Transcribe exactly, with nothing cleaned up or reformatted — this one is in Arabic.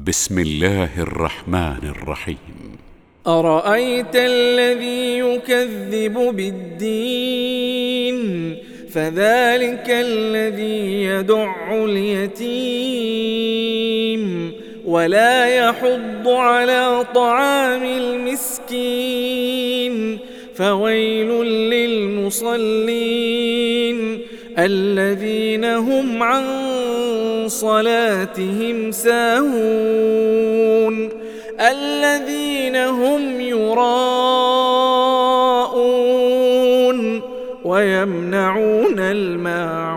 بسم الله الرحمن الرحيم. أرأيت الذي يكذب بالدين فذلك الذي يدع اليتيم ولا يحض على طعام المسكين فويل للمصلين الذين هم عن صلاتهم ساهون الذين هم يراءون ويمنعون الماعون